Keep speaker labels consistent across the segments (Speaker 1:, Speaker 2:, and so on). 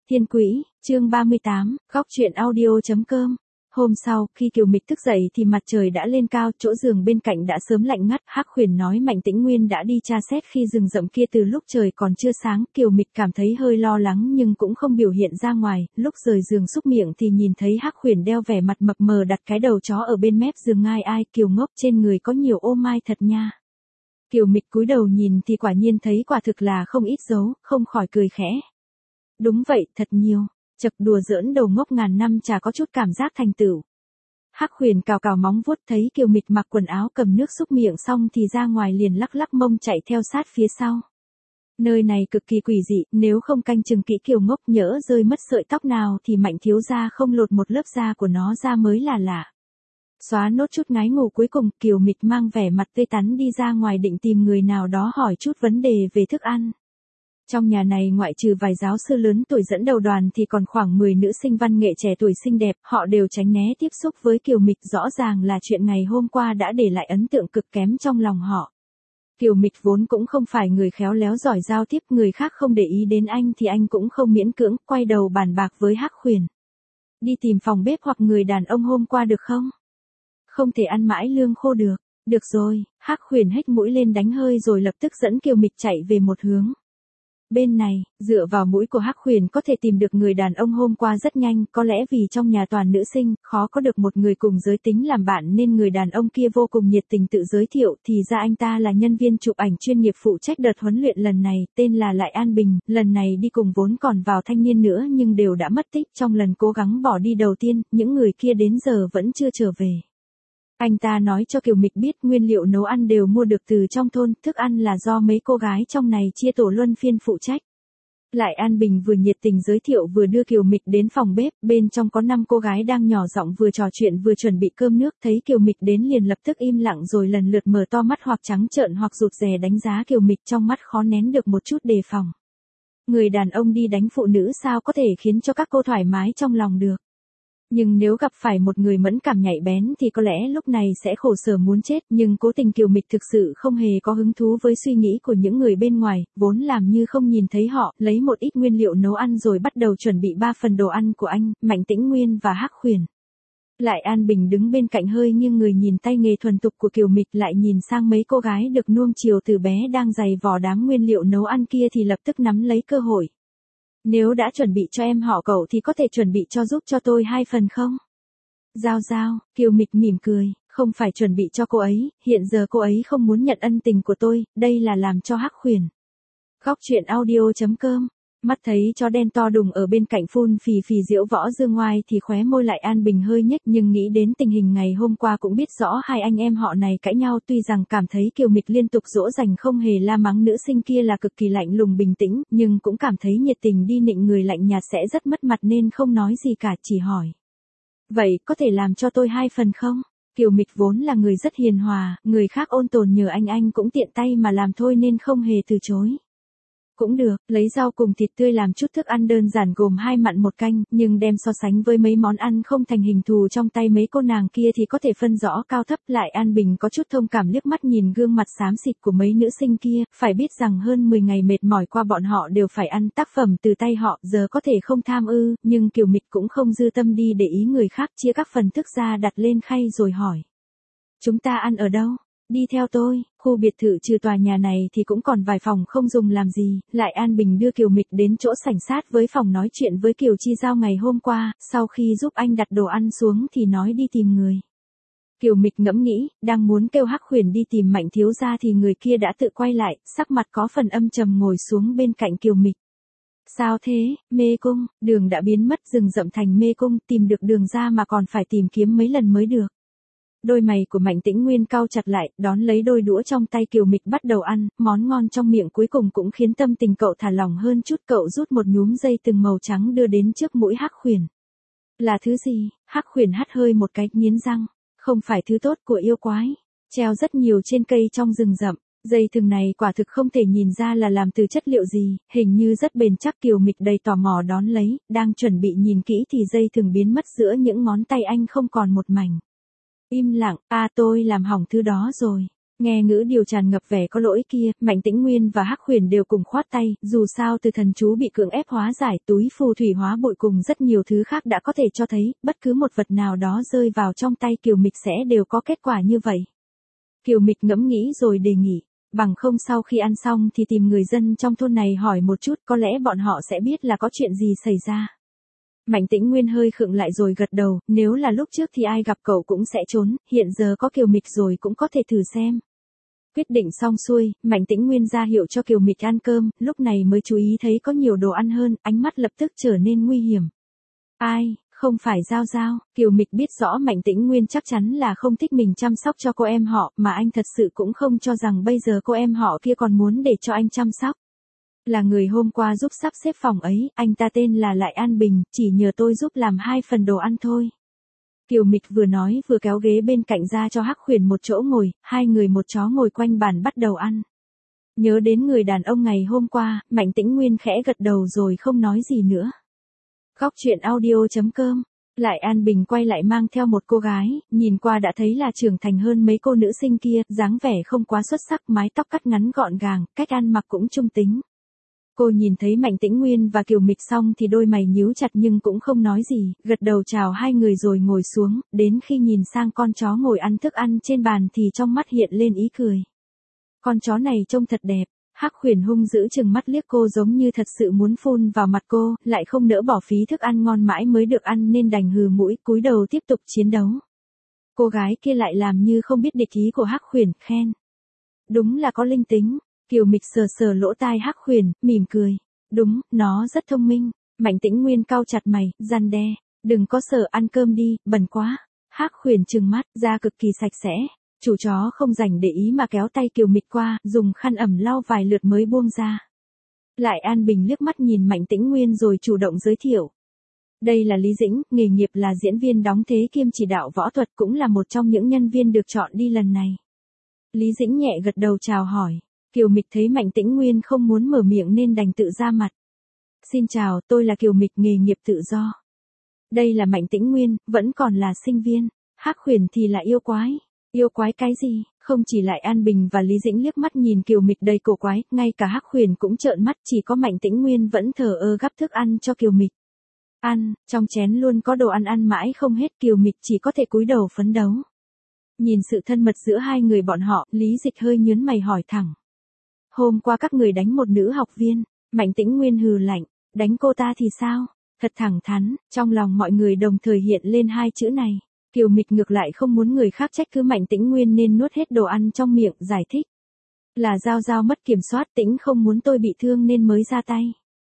Speaker 1: Thiên Quỹ, chương 38, góc truyện audio.com. Hôm sau, khi Kiều Mịch thức dậy thì mặt trời đã lên cao, chỗ giường bên cạnh đã sớm lạnh ngắt. Hắc Huyền nói Mạnh Tĩnh Nguyên đã đi tra xét khi rừng rậm kia từ lúc trời còn chưa sáng. Kiều Mịch cảm thấy hơi lo lắng nhưng cũng không biểu hiện ra ngoài. Lúc rời giường xúc miệng thì nhìn thấy Hắc Huyền đeo vẻ mặt mập mờ đặt cái đầu chó ở bên mép giường. Ngai ai, Kiều ngốc, trên người có nhiều ô mai thật nha. Kiều Mịch cúi đầu nhìn thì quả nhiên thấy quả thực là không ít dấu, không khỏi cười khẽ. Đúng vậy, thật nhiều. Chật, đùa giỡn đầu ngốc ngàn năm chả có chút cảm giác thành tựu. Hắc Huyền cào cào móng vuốt, thấy Kiều Mịch mặc quần áo cầm nước xúc miệng xong thì ra ngoài liền lắc lắc mông chạy theo sát phía sau. Nơi này cực kỳ quỷ dị, nếu không canh chừng kỹ Kiều ngốc nhỡ rơi mất sợi tóc nào thì Mạnh thiếu gia không lột một lớp da của nó ra mới là lạ. Xóa nốt chút ngái ngủ cuối cùng, Kiều Mịch mang vẻ mặt tươi tắn đi ra ngoài định tìm người nào đó hỏi chút vấn đề về thức ăn. Trong nhà này ngoại trừ vài giáo sư lớn tuổi dẫn đầu đoàn thì còn khoảng 10 nữ sinh văn nghệ trẻ tuổi xinh đẹp, họ đều tránh né tiếp xúc với Kiều Mịch, rõ ràng là chuyện ngày hôm qua đã để lại ấn tượng cực kém trong lòng họ. Kiều Mịch vốn cũng không phải người khéo léo giỏi giao tiếp, người khác không để ý đến anh thì anh cũng không miễn cưỡng, quay đầu bàn bạc với Hắc Huyền. Đi tìm phòng bếp hoặc người đàn ông hôm qua được không? Không thể ăn mãi lương khô được. Được rồi, Hắc Huyền hếch mũi lên đánh hơi rồi lập tức dẫn Kiều Mịch chạy về một hướng. Bên này, dựa vào mũi của Hắc Huyền có thể tìm được người đàn ông hôm qua rất nhanh, có lẽ vì trong nhà toàn nữ sinh, khó có được một người cùng giới tính làm bạn nên người đàn ông kia vô cùng nhiệt tình tự giới thiệu, thì ra anh ta là nhân viên chụp ảnh chuyên nghiệp phụ trách đợt huấn luyện lần này, tên là Lại An Bình, lần này đi cùng vốn còn vào thanh niên nữa nhưng đều đã mất tích trong lần cố gắng bỏ đi đầu tiên, những người kia đến giờ vẫn chưa trở về. Anh ta nói cho Kiều Mịch biết nguyên liệu nấu ăn đều mua được từ trong thôn, thức ăn là do mấy cô gái trong này chia tổ luân phiên phụ trách. Lại An Bình vừa nhiệt tình giới thiệu vừa đưa Kiều Mịch đến phòng bếp, bên trong có 5 cô gái đang nhỏ giọng vừa trò chuyện vừa chuẩn bị cơm nước, thấy Kiều Mịch đến liền lập tức im lặng rồi lần lượt mở to mắt hoặc trắng trợn hoặc rụt rè đánh giá Kiều Mịch, trong mắt khó nén được một chút đề phòng. Người đàn ông đi đánh phụ nữ sao có thể khiến cho các cô thoải mái trong lòng được. Nhưng nếu gặp phải một người mẫn cảm nhạy bén thì có lẽ lúc này sẽ khổ sở muốn chết, nhưng cố tình Kiều Mịch thực sự không hề có hứng thú với suy nghĩ của những người bên ngoài, vốn làm như không nhìn thấy họ, lấy một ít nguyên liệu nấu ăn rồi bắt đầu chuẩn bị 3 phần đồ ăn của anh, Mạnh Tĩnh Nguyên và Hắc Huyền. Lại An Bình đứng bên cạnh hơi nghiêng người nhìn tay nghề thuần tục của Kiều Mịch, lại nhìn sang mấy cô gái được nuông chiều từ bé đang giày vò đám nguyên liệu nấu ăn kia thì lập tức nắm lấy cơ hội. Nếu đã chuẩn bị cho em họ cậu thì có thể chuẩn bị giúp cho tôi 2 phần không? Giao, Kiều Mịch mỉm cười, không phải chuẩn bị cho cô ấy, hiện giờ cô ấy không muốn nhận ân tình của tôi, đây là làm cho Hắc Huyền. Góc truyện audio.com. Mắt thấy chó đen to đùng ở bên cạnh phun phì phì diễu võ dương ngoai thì khóe môi Lại An Bình hơi nhếch, nhưng nghĩ đến tình hình ngày hôm qua cũng biết rõ hai anh em họ này cãi nhau, tuy rằng cảm thấy Kiều Mịch liên tục dỗ dành không hề la mắng nữ sinh kia là cực kỳ lạnh lùng bình tĩnh, nhưng cũng cảm thấy nhiệt tình đi nịnh người lạnh nhạt sẽ rất mất mặt nên không nói gì cả, chỉ hỏi. Vậy có thể làm cho tôi 2 phần không? Kiều Mịch vốn là người rất hiền hòa, người khác ôn tồn nhờ anh cũng tiện tay mà làm thôi nên không hề từ chối. Cũng được, lấy rau cùng thịt tươi làm chút thức ăn đơn giản gồm 2 mặn 1 canh, nhưng đem so sánh với mấy món ăn không thành hình thù trong tay mấy cô nàng kia thì có thể phân rõ cao thấp. Lại An Bình có chút thông cảm liếc mắt nhìn gương mặt xám xịt của mấy nữ sinh kia, phải biết rằng hơn 10 ngày mệt mỏi qua bọn họ đều phải ăn tác phẩm từ tay họ, giờ có thể không tham ư, nhưng Kiều Mịch cũng không dư tâm đi để ý người khác, chia các phần thức ra đặt lên khay rồi hỏi. Chúng ta ăn ở đâu? Đi theo tôi, khu biệt thự trừ tòa nhà này thì cũng còn vài phòng không dùng làm gì. Lại An Bình đưa Kiều Mịch đến chỗ sảnh sát với phòng nói chuyện với Kiều Chi Giao ngày hôm qua, sau khi giúp anh đặt đồ ăn xuống thì nói đi tìm người. Kiều Mịch ngẫm nghĩ, đang muốn kêu Hắc Huyền đi tìm Mạnh thiếu gia thì người kia đã tự quay lại, sắc mặt có phần âm trầm ngồi xuống bên cạnh Kiều Mịch. Sao thế, mê cung, đường đã biến mất, rừng rậm thành mê cung, tìm được đường ra mà còn phải tìm kiếm mấy lần mới được. Đôi mày của Mạnh Tĩnh Nguyên cau chặt lại, đón lấy đôi đũa trong tay Kiều Mịch bắt đầu ăn, món ngon trong miệng cuối cùng cũng khiến tâm tình cậu thả lỏng hơn chút, cậu rút một nhúm dây từng màu trắng đưa đến trước mũi Hắc Huyền. Là thứ gì? Hắc Huyền hắt hơi một cái, nghiến răng, không phải thứ tốt của yêu quái, treo rất nhiều trên cây trong rừng rậm. Dây thừng này quả thực không thể nhìn ra là làm từ chất liệu gì, hình như rất bền chắc. Kiều Mịch đầy tò mò đón lấy, đang chuẩn bị nhìn kỹ thì dây thừng biến mất giữa những ngón tay anh không còn một mảnh. Im lặng, tôi làm hỏng thứ đó rồi. Nghe ngữ điều tràn ngập vẻ có lỗi kia, Mạnh Tĩnh Nguyên và Hắc Huyền đều cùng khoát tay, dù sao từ thần chú bị cưỡng ép hóa giải, túi phù thủy hóa bụi cùng rất nhiều thứ khác đã có thể cho thấy, bất cứ một vật nào đó rơi vào trong tay Kiều Mịch sẽ đều có kết quả như vậy. Kiều Mịch ngẫm nghĩ rồi đề nghị, bằng không sau khi ăn xong thì tìm người dân trong thôn này hỏi một chút, có lẽ bọn họ sẽ biết là có chuyện gì xảy ra. Mạnh Tĩnh Nguyên hơi khựng lại rồi gật đầu, nếu là lúc trước thì ai gặp cậu cũng sẽ trốn, hiện giờ có Kiều Mịch rồi cũng có thể thử xem. Quyết định xong xuôi, Mạnh Tĩnh Nguyên ra hiệu cho Kiều Mịch ăn cơm, lúc này mới chú ý thấy có nhiều đồ ăn hơn, ánh mắt lập tức trở nên nguy hiểm. Ai, không phải Giao Giao, Kiều Mịch biết rõ Mạnh Tĩnh Nguyên chắc chắn là không thích mình chăm sóc cho cô em họ, mà anh thật sự cũng không cho rằng bây giờ cô em họ kia còn muốn để cho anh chăm sóc. Là người hôm qua giúp sắp xếp phòng ấy, anh ta tên là Lại An Bình, chỉ nhờ tôi giúp làm 2 phần đồ ăn thôi. Kiều Mịch vừa nói vừa kéo ghế bên cạnh ra cho Hắc Huyền một chỗ ngồi, hai người một chó ngồi quanh bàn bắt đầu ăn. Nhớ đến người đàn ông ngày hôm qua, Mạnh Tĩnh Nguyên khẽ gật đầu rồi không nói gì nữa. Góc truyện audio.com. Lại An Bình quay lại mang theo một cô gái, nhìn qua đã thấy là trưởng thành hơn mấy cô nữ sinh kia, dáng vẻ không quá xuất sắc, mái tóc cắt ngắn gọn gàng, cách ăn mặc cũng trung tính. Cô nhìn thấy Mạnh Tĩnh Nguyên và Kiều Mịch xong thì đôi mày nhíu chặt nhưng cũng không nói gì, gật đầu chào hai người rồi ngồi xuống, đến khi nhìn sang con chó ngồi ăn thức ăn trên bàn thì trong mắt hiện lên ý cười. Con chó này trông thật đẹp, Hắc Huyền hung dữ chừng mắt liếc cô giống như thật sự muốn phun vào mặt cô, lại không nỡ bỏ phí thức ăn ngon mãi mới được ăn nên đành hừ mũi cúi đầu tiếp tục chiến đấu. Cô gái kia lại làm như không biết địch ý của Hắc Huyền, khen. Đúng là có linh tính. Kiều Mịch sờ sờ lỗ tai Hắc Huyền, mỉm cười. Đúng, nó rất thông minh. Mạnh Tĩnh Nguyên cau chặt mày, răn đe. Đừng có sợ, ăn cơm đi, bẩn quá. Hắc Huyền trừng mắt, da cực kỳ sạch sẽ. Chủ chó không rảnh để ý mà kéo tay Kiều Mịch qua, dùng khăn ẩm lau vài lượt mới buông ra. Lại An Bình liếc mắt nhìn Mạnh Tĩnh Nguyên rồi chủ động giới thiệu. Đây là Lý Dĩnh, nghề nghiệp là diễn viên đóng thế kiêm chỉ đạo võ thuật, cũng là một trong những nhân viên được chọn đi lần này. Lý Dĩnh nhẹ gật đầu chào hỏi. Kiều Mịch thấy Mạnh Tĩnh Nguyên không muốn mở miệng nên đành tự ra mặt. Xin chào, tôi là Kiều Mịch, nghề nghiệp tự do. Đây là Mạnh Tĩnh Nguyên, vẫn còn là sinh viên. Hắc Huyền thì là yêu quái. Yêu quái cái gì? Không chỉ Lại An Bình và Lý Dĩnh liếc mắt nhìn Kiều Mịch đầy cổ quái, ngay cả Hắc Huyền cũng trợn mắt, chỉ có Mạnh Tĩnh Nguyên vẫn thờ ơ gắp thức ăn cho Kiều Mịch. Ăn, trong chén luôn có đồ ăn mãi không hết, Kiều Mịch chỉ có thể cúi đầu phấn đấu. Nhìn sự thân mật giữa hai người bọn họ, Lý Dịch hơi nhướng mày hỏi thẳng. Hôm qua các người đánh một nữ học viên, Mạnh Tĩnh Nguyên hừ lạnh, đánh cô ta thì sao? Thật thẳng thắn, trong lòng mọi người đồng thời hiện lên hai chữ này. Kiều Mịch ngược lại không muốn người khác trách cứ Mạnh Tĩnh Nguyên nên nuốt hết đồ ăn trong miệng, giải thích. Là Giao Giao mất kiểm soát, Tĩnh không muốn tôi bị thương nên mới ra tay.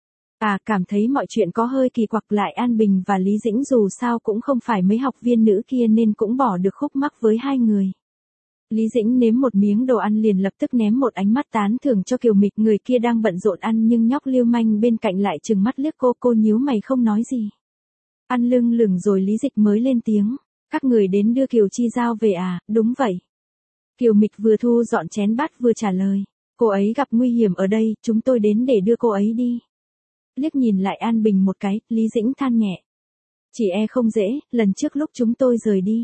Speaker 1: À, cảm thấy mọi chuyện có hơi kỳ quặc. Lại An Bình và Lý Dĩnh dù sao cũng không phải mấy học viên nữ kia nên cũng bỏ được khúc mắc với hai người. Lý Dĩnh nếm một miếng đồ ăn liền lập tức ném một ánh mắt tán thưởng cho Kiều Mịch, người kia đang bận rộn ăn nhưng nhóc lưu manh bên cạnh lại trừng mắt liếc cô nhíu mày không nói gì. Ăn lưng lửng rồi Lý Dịch mới lên tiếng, các người đến đưa Kiều Chi Giao về à? Đúng vậy. Kiều Mịch vừa thu dọn chén bát vừa trả lời, cô ấy gặp nguy hiểm ở đây, chúng tôi đến để đưa cô ấy đi. Liếc nhìn Lại An Bình một cái, Lý Dĩnh than nhẹ. Chỉ e không dễ, lần trước lúc chúng tôi rời đi.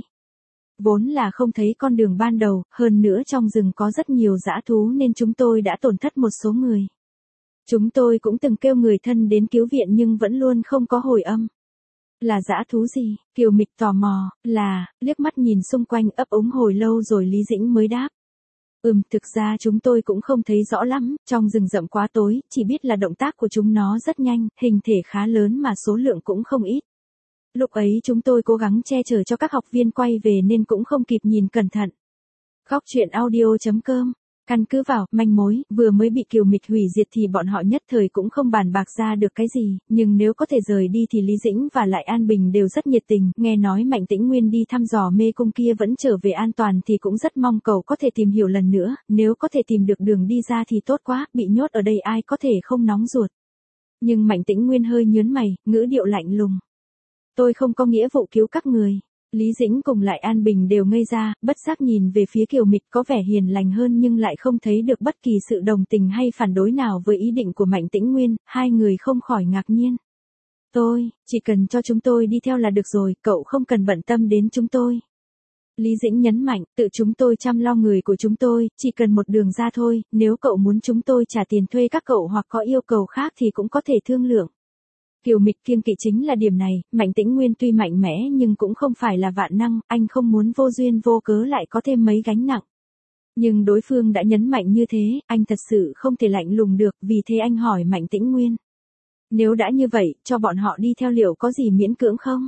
Speaker 1: Vốn là không thấy con đường ban đầu, hơn nữa trong rừng có rất nhiều dã thú nên chúng tôi đã tổn thất một số người. Chúng tôi cũng từng kêu người thân đến cứu viện nhưng vẫn luôn không có hồi âm. Là dã thú gì? Kiều Mịch tò mò, liếc mắt nhìn xung quanh ấp úng hồi lâu rồi Lý Dĩnh mới đáp. Thực ra chúng tôi cũng không thấy rõ lắm, trong rừng rậm quá tối, chỉ biết là động tác của chúng nó rất nhanh, hình thể khá lớn mà số lượng cũng không ít. Lúc ấy chúng tôi cố gắng che chở cho các học viên quay về nên cũng không kịp nhìn cẩn thận. Góc truyện audio.com. Căn cứ vào manh mối vừa mới bị Kiều Mịch hủy diệt thì bọn họ nhất thời cũng không bàn bạc ra được cái gì, nhưng nếu có thể rời đi thì Lý Dĩnh và Lại An Bình đều rất nhiệt tình, nghe nói Mạnh Tĩnh Nguyên đi thăm dò mê cung kia vẫn trở về an toàn thì cũng rất mong cậu có thể tìm hiểu lần nữa, nếu có thể tìm được đường đi ra thì tốt quá, bị nhốt ở đây ai có thể không nóng ruột. Nhưng Mạnh Tĩnh Nguyên hơi nhướng mày, ngữ điệu lạnh lùng. Tôi không có nghĩa vụ cứu các người. Lý Dĩnh cùng Lại An Bình đều ngây ra, bất giác nhìn về phía Kiều Mịch có vẻ hiền lành hơn nhưng lại không thấy được bất kỳ sự đồng tình hay phản đối nào với ý định của Mạnh Tĩnh Nguyên, hai người không khỏi ngạc nhiên. Chỉ cần cho chúng tôi đi theo là được rồi, cậu không cần bận tâm đến chúng tôi. Lý Dĩnh nhấn mạnh, tự chúng tôi chăm lo người của chúng tôi, chỉ cần một đường ra thôi, nếu cậu muốn chúng tôi trả tiền thuê các cậu hoặc có yêu cầu khác thì cũng có thể thương lượng. Kiều Mịch kiêng kỵ chính là điểm này, Mạnh Tĩnh Nguyên tuy mạnh mẽ nhưng cũng không phải là vạn năng, anh không muốn vô duyên vô cớ lại có thêm mấy gánh nặng. Nhưng đối phương đã nhấn mạnh như thế, anh thật sự không thể lạnh lùng được, vì thế anh hỏi Mạnh Tĩnh Nguyên. Nếu đã như vậy, cho bọn họ đi theo liệu có gì miễn cưỡng không?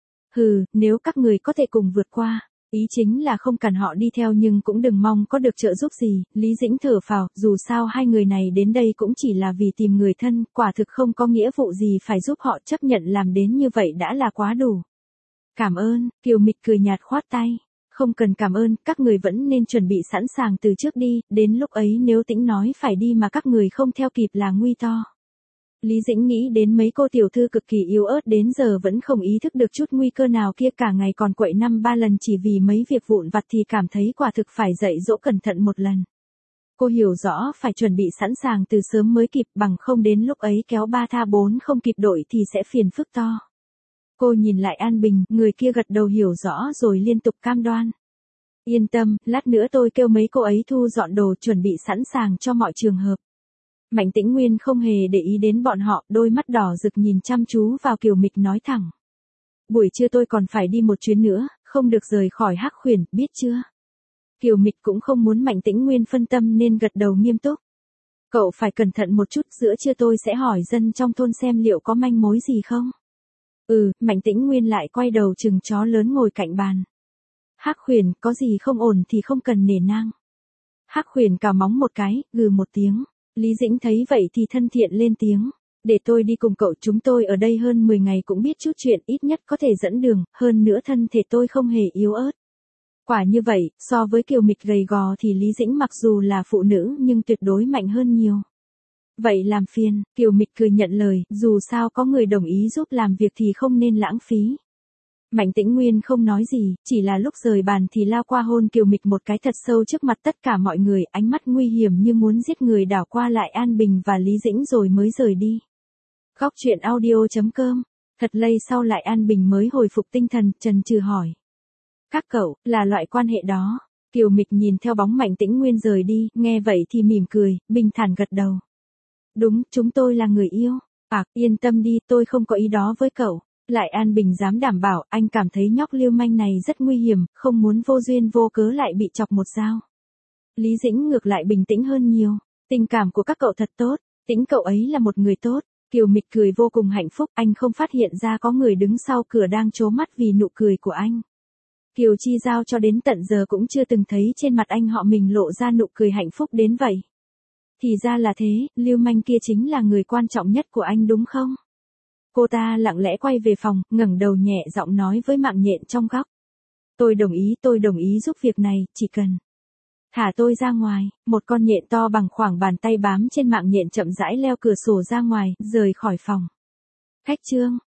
Speaker 1: Hừ, nếu các người có thể cùng vượt qua. Ý chính là không cần họ đi theo nhưng cũng đừng mong có được trợ giúp gì, Lý Dĩnh thở phào, dù sao hai người này đến đây cũng chỉ là vì tìm người thân, quả thực không có nghĩa vụ gì phải giúp họ, chấp nhận làm đến như vậy đã là quá đủ. Cảm ơn, Kiều Mịch cười nhạt khoát tay. Không cần cảm ơn, các người vẫn nên chuẩn bị sẵn sàng từ trước đi, đến lúc ấy nếu Tĩnh nói phải đi mà các người không theo kịp là nguy to. Lý Dĩnh nghĩ đến mấy cô tiểu thư cực kỳ yếu ớt đến giờ vẫn không ý thức được chút nguy cơ nào kia, cả ngày còn quậy 5-3 lần chỉ vì mấy việc vụn vặt thì cảm thấy quả thực phải dạy dỗ cẩn thận một lần. Cô hiểu rõ phải chuẩn bị sẵn sàng từ sớm mới kịp, bằng không đến lúc ấy kéo 3 tha 4 không kịp đội thì sẽ phiền phức to. Cô nhìn lại An Bình, người kia gật đầu hiểu rõ rồi liên tục cam đoan. Yên tâm, lát nữa tôi kêu mấy cô ấy thu dọn đồ chuẩn bị sẵn sàng cho mọi trường hợp. Mạnh Tĩnh Nguyên không hề để ý đến bọn họ, đôi mắt đỏ rực nhìn chăm chú vào Kiều Mịch nói thẳng. Buổi trưa tôi còn phải đi một chuyến nữa, không được rời khỏi Hắc Khuyển, biết chưa? Kiều Mịch cũng không muốn Mạnh Tĩnh Nguyên phân tâm nên gật đầu nghiêm túc. Cậu phải cẩn thận một chút, giữa trưa tôi sẽ hỏi dân trong thôn xem liệu có manh mối gì không? Mạnh Tĩnh Nguyên lại quay đầu chừng chó lớn ngồi cạnh bàn. Hắc Khuyển, có gì không ổn thì không cần nể nang. Hắc Khuyển cào móng một cái, gừ một tiếng. Lý Dĩnh thấy vậy thì thân thiện lên tiếng. Để tôi đi cùng cậu, chúng tôi ở đây hơn 10 ngày cũng biết chút chuyện, ít nhất có thể dẫn đường, hơn nữa thân thể tôi không hề yếu ớt. Quả như vậy, so với Kiều Mịch gầy gò thì Lý Dĩnh mặc dù là phụ nữ nhưng tuyệt đối mạnh hơn nhiều. Vậy làm phiền, Kiều Mịch cười nhận lời, dù sao có người đồng ý giúp làm việc thì không nên lãng phí. Mạnh Tĩnh Nguyên không nói gì, chỉ là lúc rời bàn thì lao qua hôn Kiều Mịch một cái thật sâu trước mặt tất cả mọi người, ánh mắt nguy hiểm như muốn giết người đảo qua lại An Bình và Lý Dĩnh rồi mới rời đi. Góc truyện audio.com. Thật lây sau lại An Bình mới hồi phục tinh thần, chần chừ hỏi. Các cậu, là loại quan hệ đó. Kiều Mịch nhìn theo bóng Mạnh Tĩnh Nguyên rời đi, nghe vậy thì mỉm cười, bình thản gật đầu. Đúng, chúng tôi là người yêu. Yên tâm đi, tôi không có ý đó với cậu. Lại An Bình dám đảm bảo, anh cảm thấy nhóc lưu manh này rất nguy hiểm, không muốn vô duyên vô cớ lại bị chọc một dao. Lý Dĩnh ngược lại bình tĩnh hơn nhiều. Tình cảm của các cậu thật tốt, Tĩnh cậu ấy là một người tốt. Kiều Mịch cười vô cùng hạnh phúc, anh không phát hiện ra có người đứng sau cửa đang trố mắt vì nụ cười của anh. Kiều Chi Giao cho đến tận giờ cũng chưa từng thấy trên mặt anh họ mình lộ ra nụ cười hạnh phúc đến vậy. Thì ra là thế, lưu manh kia chính là người quan trọng nhất của anh đúng không? Cô ta lặng lẽ quay về phòng, ngẩng đầu nhẹ giọng nói với mạng nhện trong góc. Tôi đồng ý giúp việc này, chỉ cần thả tôi ra ngoài. Một con nhện to bằng khoảng bàn tay bám trên mạng nhện chậm rãi leo cửa sổ ra ngoài, rời khỏi phòng. Khách trương,